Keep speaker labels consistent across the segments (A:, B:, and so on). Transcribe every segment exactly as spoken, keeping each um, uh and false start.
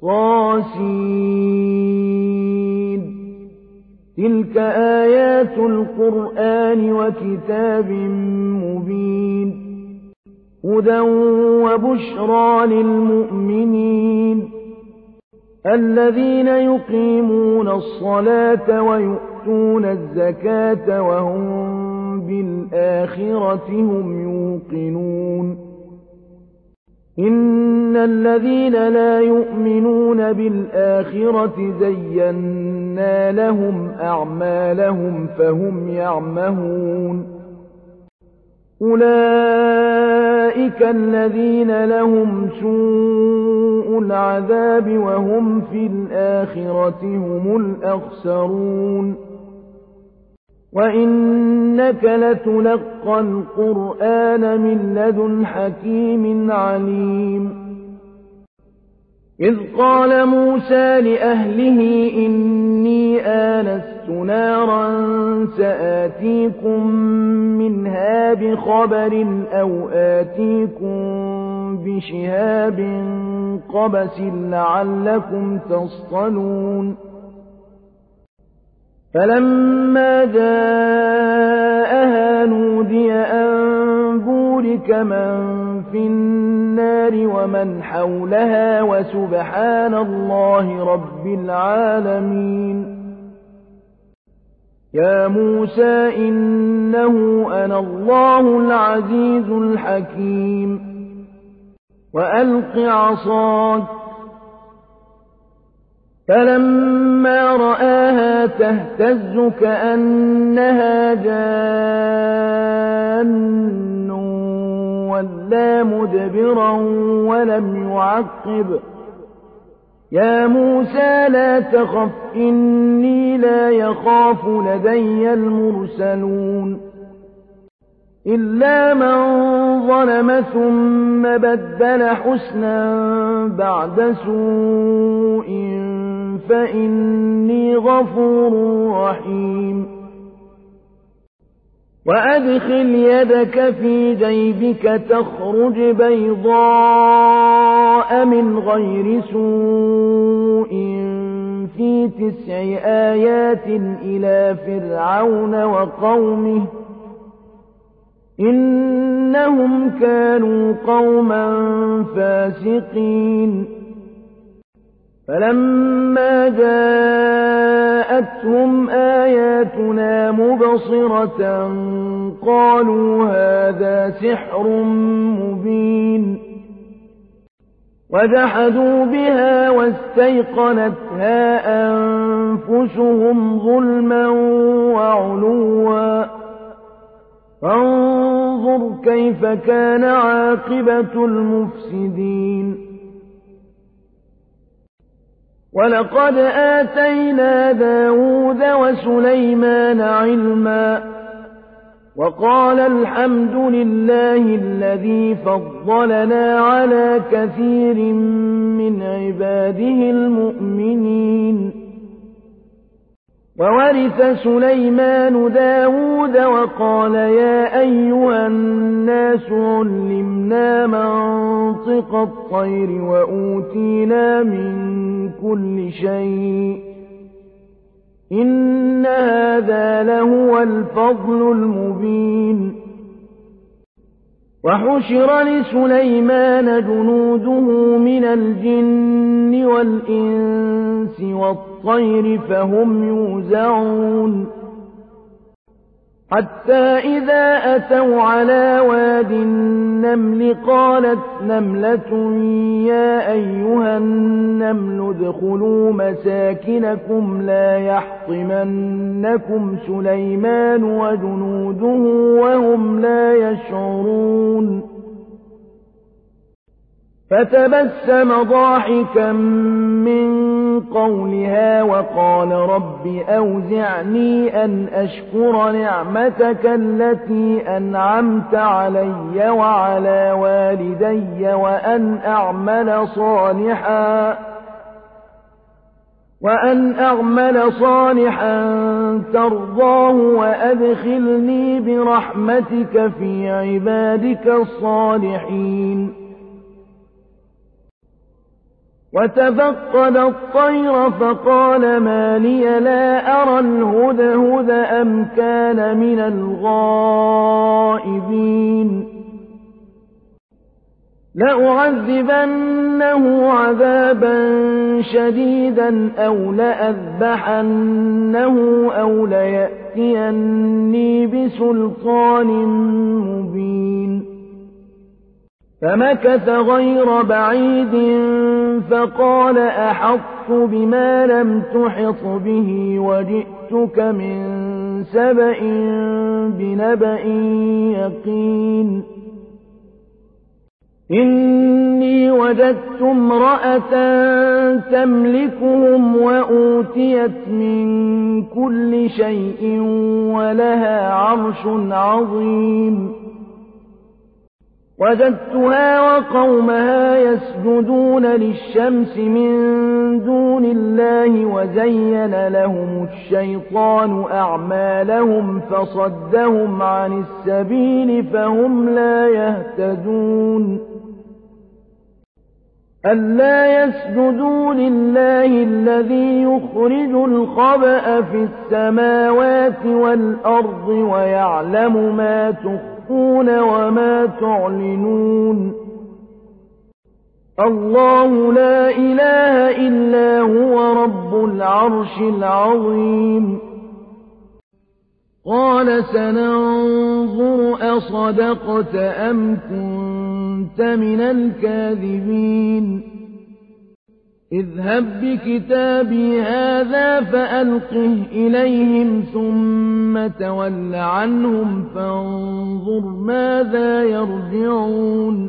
A: طاسين تلك آيات القرآن وكتاب مبين هدى وبشرى للمؤمنين الذين يقيمون الصلاة ويؤتون الزكاة وهم بالآخرة هم يوقنون إن الذين لا يؤمنون بالآخرة زينا لهم أعمالهم فهم يعمهون أولئك الذين لهم سوء العذاب وهم في الآخرة هم الأخسرون وإنك لتلقى القرآن من لدن حكيم عليم إذ قال موسى لأهله إني آنست نارا سآتيكم منها بخبر أو آتيكم بشهاب قبس لعلكم تصطلون فلما جاءها نودي أن بورك من في النار ومن حولها وسبحان الله رب العالمين يا موسى إنه أنا الله العزيز الحكيم وألق عصاك فلما رآها تهتز كأنها جان ولا مدبرا ولم يعقب يا موسى لا تخف إني لا يخاف لدي المرسلون إلا من ظلم ثم بدل حسنا بعد سوء فإني غفور رحيم وأدخل يدك في جيبك تخرج بيضاء من غير سوء في تسع آيات إلى فرعون وقومه إنهم كانوا قوما فاسقين فلما جاءتهم آياتنا مبصرة قالوا هذا سحر مبين وجحدوا بها واستيقنتها أنفسهم ظلما وعلوا فانظر كيف كان عاقبة المفسدين ولقد آتينا داود وسليمان علما وقال الحمد لله الذي فضلنا على كثير من عباده المؤمنين وورث سليمان داود وقال يا أيها الناس علمنا منطق الطير وأوتينا من كل شيء إن هذا لهو الفضل المبين وحشر لسليمان جنوده من الجن والإنس والطير فهم يوزعون حتى إذا أتوا على واد النمل قالت نملة يا أيها النمل ادخلوا مساكنكم لا يحطمنكم سليمان وجنوده وهم لا يشعرون فتبسم ضاحكا من قولها وقال رب أوزعني أن أشكر نعمتك التي أنعمت علي وعلى والدي وأن أعمل صالحا وأن أعمل صالحا ترضاه وأدخلني برحمتك في عبادك الصالحين وتفقد الطير فقال ما لي لا أرى الهدهد أم كان من الغائبين لأعذبنه عذابا شديدا أو لأذبحنه أو ليأتيني بسلطان مبين فمكث غير بعيد فقال أحطت بما لم تحط به وجئتك من سبأ بنبأ يقين إني وجدت امرأة تملكهم وأوتيت من كل شيء ولها عرش عظيم وجدتها وقومها يسجدون للشمس من دون الله وزين لهم الشيطان أعمالهم فصدهم عن السبيل فهم لا يهتدون ألا يسجدوا لله الذي يخرج الخبأ في السماوات والأرض ويعلم ما تخفون وما تعلنون الله لا إله إلا هو رب العرش العظيم قال سننظر أصدقت أم كنت من الكاذبين اذهب بكتابي هذا فألقه إليهم ثم تول عنهم فانظر ماذا يرجعون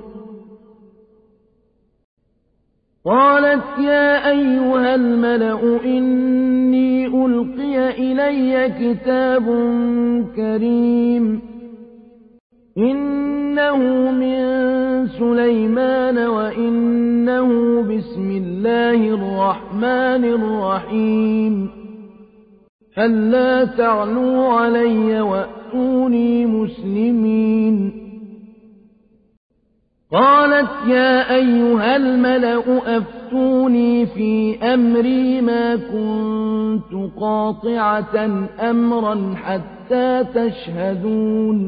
A: قالت يا أيها الملأ إني ألقي إلي كتاب كريم إنه من سليمان وإنه بسم الله الرحمن الرحيم ألا تعلوا علي وأتوني مسلمين قالت يا أيها الملأ أفتوني في أمري ما كنت قاطعة أمرا حتى تشهدون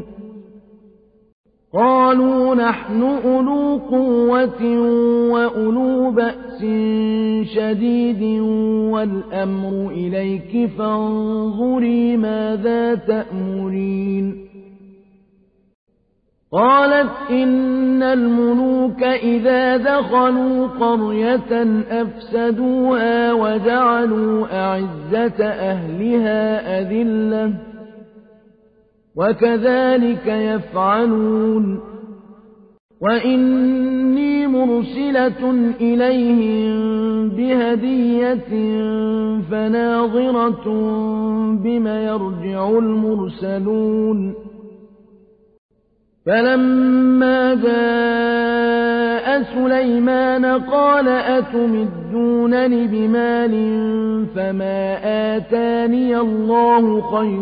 A: قالوا نحن أولو قوة وأولو بأس شديد والأمر إليك فانظري ماذا تأمرين قالت إن الملوك إذا دخلوا قرية أفسدوها وجعلوا أعزة أهلها أذلة وكذلك يفعلون وإني مرسلة إليهم بهدية فناظرة بما يرجع المرسلون فلما جاء سليمان قال أتمدونني بمال فما آتاني الله خير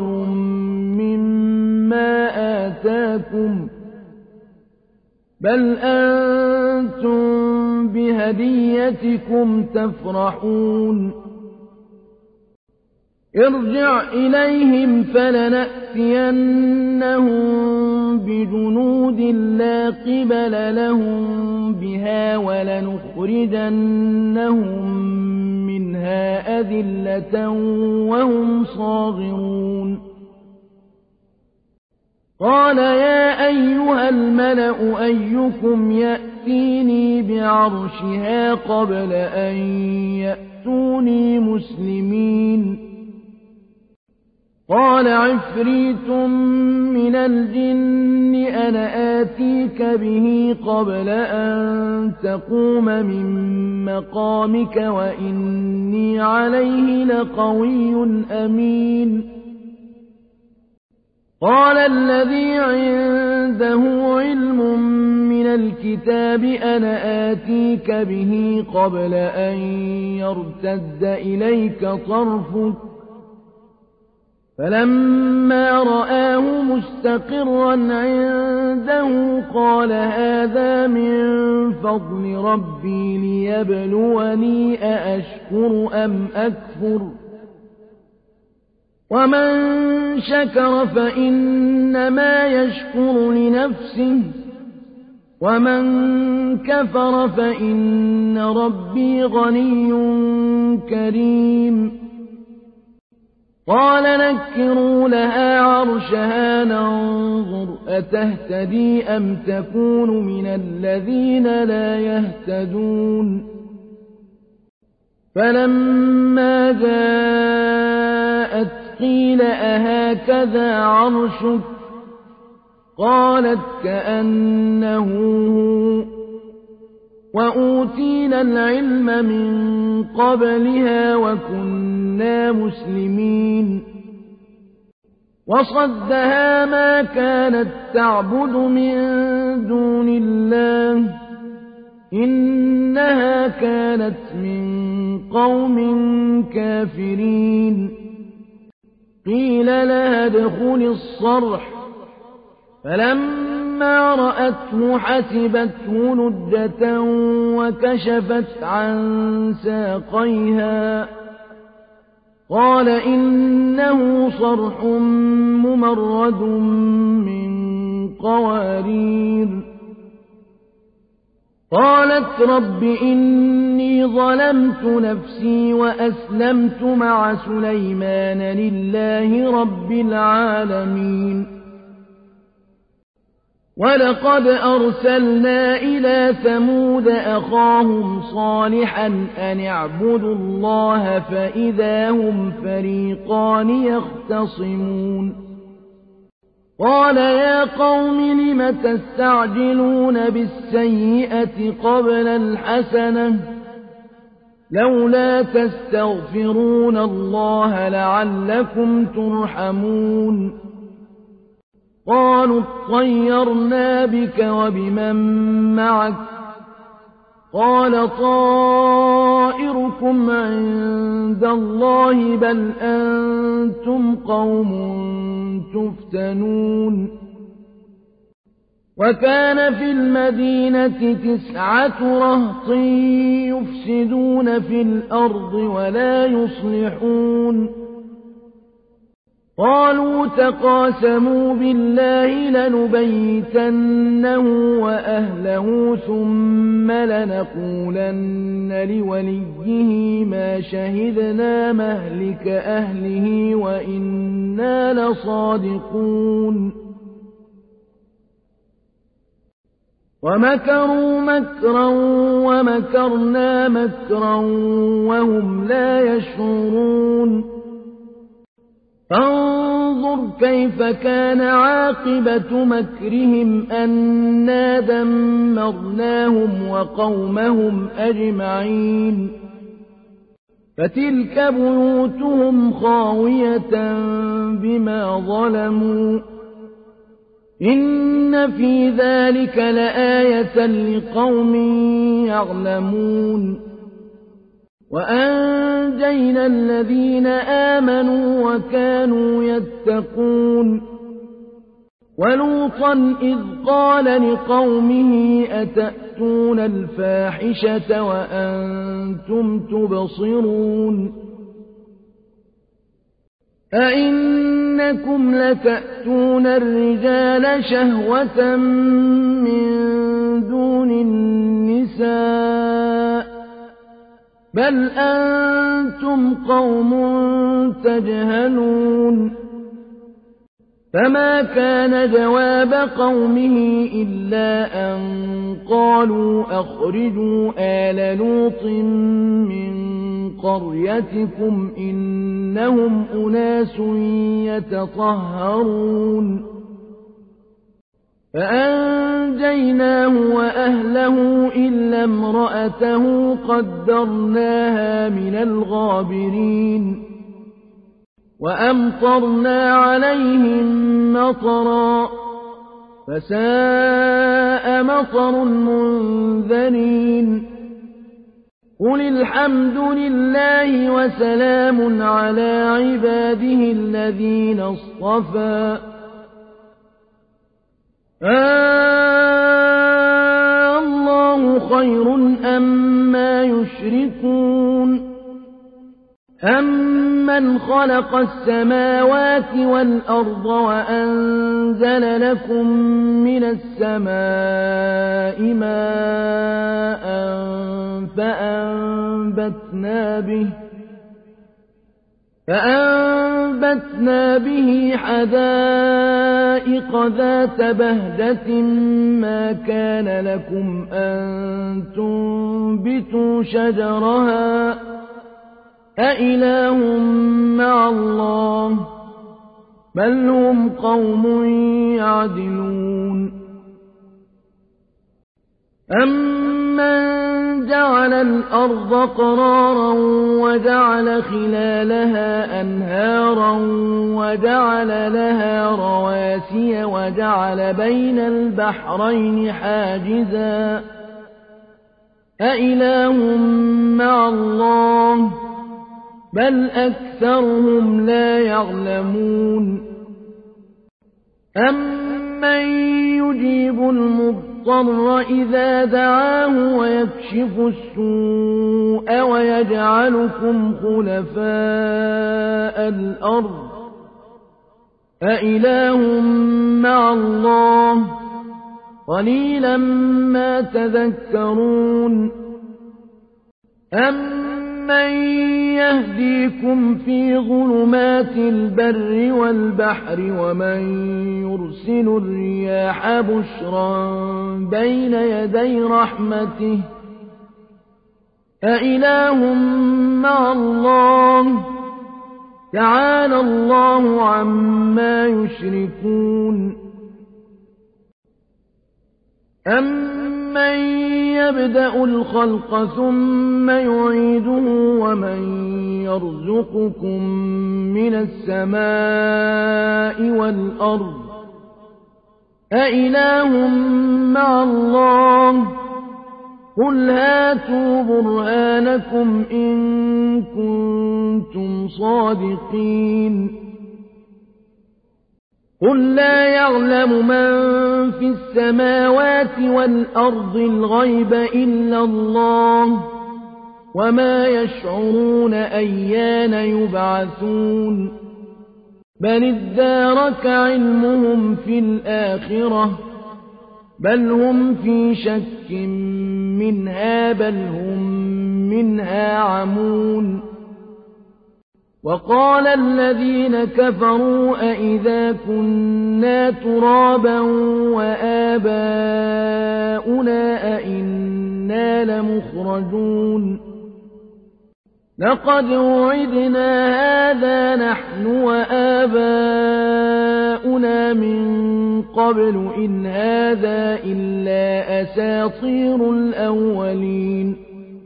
A: مما آتاكم بل أنتم بهديتكم تفرحون ارجع إليهم فلنأتينهم بجنود لا قبل لهم بها ولنخرجنهم منها أذلة وهم صاغرون قال يا أيها الملأ أيكم يأتيني بعرشها قبل أن يأتوني مسلمين قال عفريت من الجن أنا آتيك به قبل أن تقوم من مقامك وإني عليه لقوي أمين قال الذي عنده علم من الكتاب أنا آتيك به قبل أن يرتد إليك طرفك فلما رآه مستقرا عنده قال هذا من فضل ربي ليبلوني أأشكر أم أكفر ومن شكر فإنما يشكر لنفسه ومن كفر فإن ربي غني كريم قال نكروا لها عرشها ننظر أتهتدي أم تكون من الذين لا يهتدون فلما جاءت قيل أهكذا عرشك قالت كأنه هو وأوتينا العلم من قبلها وكنا مسلمين وصدها ما كانت تعبد من دون الله إنها كانت من قوم كافرين قيل لها ادخل الصرح فلما رأته حسبته لجة وكشفت عن ساقيها قال إنه صرح ممرد من قوارير قالت رب إني ظلمت نفسي وأسلمت مع سليمان لله رب العالمين ولقد أرسلنا إلى ثمود أخاهم صالحا أن اعبدوا الله فإذا هم فريقان يختصمون قال يا قوم لم تستعجلون بالسيئة قبل الحسنة لولا تستغفرون الله لعلكم ترحمون قالوا اطيرنا بك وبمن معك قال طائركم عند الله بل أنتم قوم تفتنون وكان في المدينة تسعة رهط يفسدون في الأرض ولا يصلحون قالوا تقاسموا بالله لنبيتنه وأهله ثم لنقولن لوليه ما شهدنا مهلك أهله وإنا لصادقون ومكروا مكرا ومكرنا مكرا وهم لا يشعرون فانظر كيف كان عاقبة مكرهم أنا دمرناهم وقومهم أجمعين فتلك بيوتهم خاوية بما ظلموا إن في ذلك لآية لقوم يعلمون وأنجينا الذين آمنوا وكانوا يتقون ولوطا إذ قال لقومه أتأتون الفاحشة وأنتم تبصرون أئنكم لتأتون الرجال شهوة من دون النساء بل أنتم قوم تجهلون فما كان جواب قومه إلا أن قالوا أخرجوا آل لوط من قريتكم إنهم أناس يتطهرون فأنجيناه وأهله إلا امرأته قدرناها من الغابرين وأمطرنا عليهم مطرا فساء مطر المنذرين قل الحمد لله وسلام على عباده الذين اصطفى آه الله خير أما يشركون أمن خلق السماوات والأرض وأنزل لكم من السماء ماء فأنبتنا به فأنبتنا به حدائق ذات بهجة ما كان لكم أن تنبتوا شجرها أإله مع الله بل هم قوم يعدلون أمن جعل الأرض قرارا وجعل خلالها أنهارا وجعل لها رواسي وجعل بين البحرين حاجزا أإله مع الله بل أكثرهم لا يعلمون أمن يجيب المضطر إذا دعاه ويكشف السوء ويجعلكم خلفاء الأرض أإله مع الله قليلا ما تذكرون أمن يهديكم في ظلمات البر والبحر ومن يرسل الرياح بشرا بين يدي رحمته أإله مع الله تعالى الله عما يشركون أمن يبدأ الخلق ثم يعيده ومن يرزقكم من السماء والأرض أإله مع الله قل هاتوا برهانكم إن كنتم صادقين قل لا يعلم من في السماوات والأرض الغيب إلا الله وما يشعرون أيان يبعثون بل ادارك علمهم في الآخرة بل هم في شك منها بل هم منها عمون وقال الذين كفروا أئذا كنا ترابا وآباؤنا أئنا لمخرجون لقد وعدنا هذا نحن وآباؤنا من قبل إن هذا إلا أساطير الأولين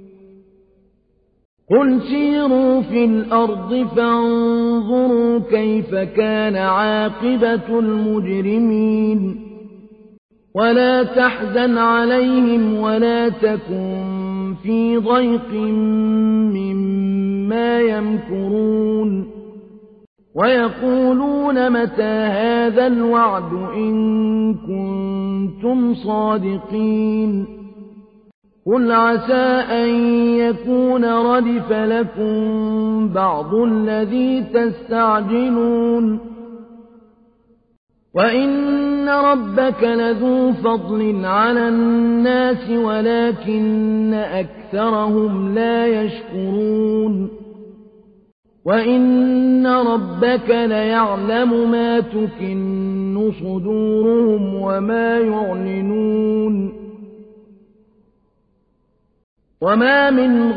A: قل سيروا في الأرض فانظروا كيف كان عاقبة المجرمين ولا تحزن عليهم ولا تكن في ضيق مما يمكرون ويقولون متى هذا الوعد إن كنتم صادقين قل عسى أن يكون ردف لكم بعض الذي تستعجلون وإن ربك لذو فضل على الناس ولكن أكثرهم لا يشكرون وإن ربك ليعلم ما تكن صدورهم وما يعلنون وما من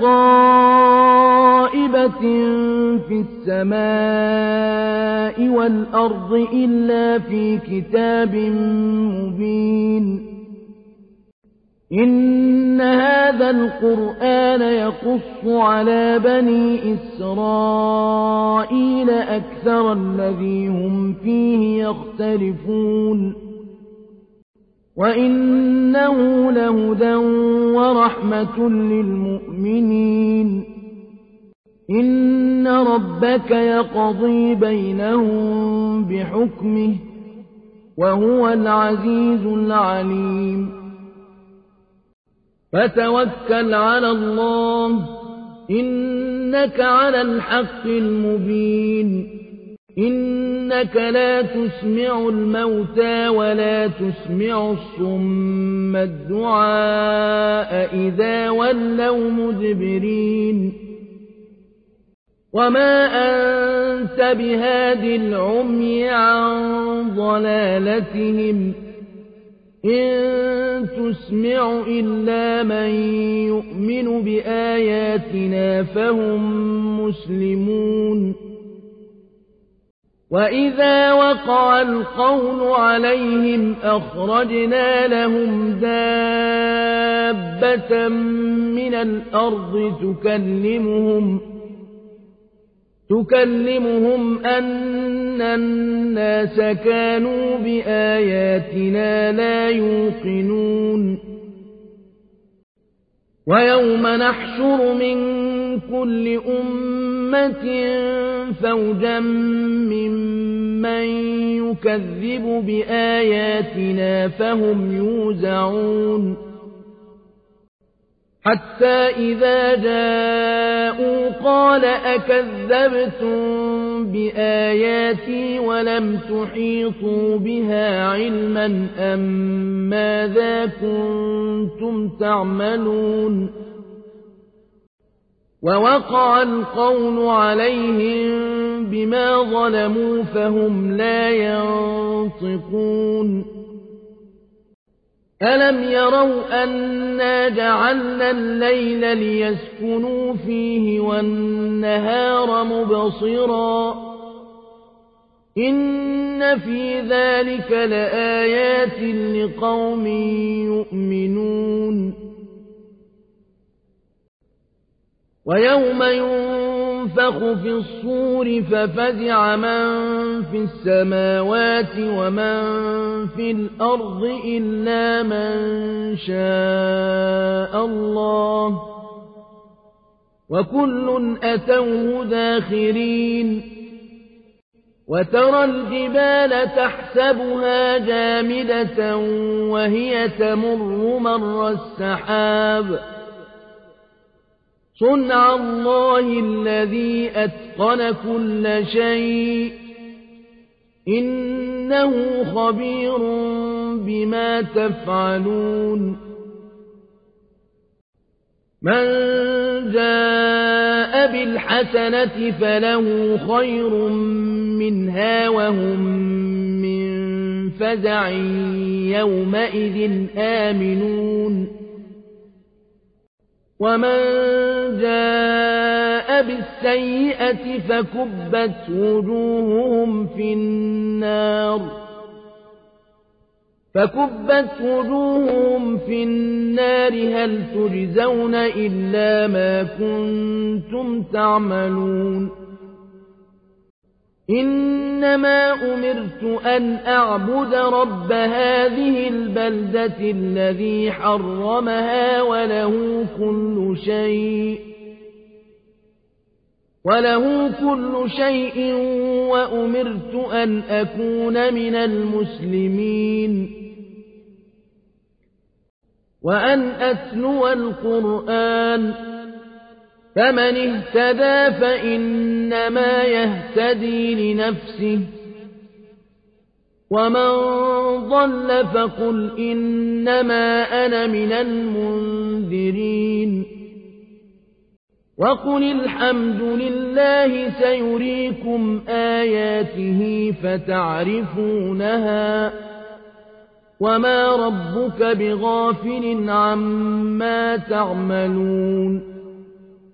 A: غائبة في السماء والأرض إلا في كتاب مبين إن هذا القرآن يقص على بني إسرائيل أكثر الذي هم فيه يختلفون وإنه لهدى ورحمة للمؤمنين إن ربك يقضي بينهم بحكمه وهو العزيز العليم فتوكل على الله إنك على الحق المبين إنك لا تسمع الموتى ولا تسمع الصم الدعاء إذا ولوا مدبرين وما أنت بهاد العمي عن ضلالتهم إن تسمع إلا من يؤمن بآياتنا فهم مسلمون وإذا وقع القول عليهم أخرجنا لهم دابة من الأرض تكلمهم تكلمهم أن الناس كانوا بآياتنا لا يوقنون ويوم نحشر من كل أمة فوجا ممن يكذب بآياتنا فهم يوزعون حتى إذا جاءوا قال أكذبتم بآياتي ولم تحيطوا بها علما أم ماذا كنتم تعملون ووقع القول عليهم بما ظلموا فهم لا ينطقون ألم يروا أنا جعلنا الليل ليسكنوا فيه والنهار مبصرا إن في ذلك لآيات لقوم يؤمنون ويوم ينفخ في الصور ففزع من في السماوات ومن في الأرض إلا من شاء الله وكل أتوه داخرين وترى الجبال تحسبها جامدة وهي تمر مر السحاب صنع الله الذي أتقن كل شيء إنه خبير بما تفعلون من جاء بالحسنة فله خير منها وهم من فزع يومئذ آمنون ومن جاء بالسيئة فكبت وجوههم في النار فكبت وجوههم في النار هل تجزون إلا ما كنتم تعملون إنما أمرت أن أعبد رب هذه البلدة الذي حرمها وله كل شيء وله كل شيء وأمرت أن أكون من المسلمين وأن أتلو القرآن فمن اهتدى فإنما يهتدي لنفسه ومن ضل فقل إنما أنا من المنذرين وقل الحمد لله سيريكم آياته فتعرفونها وما ربك بغافل عما تعملون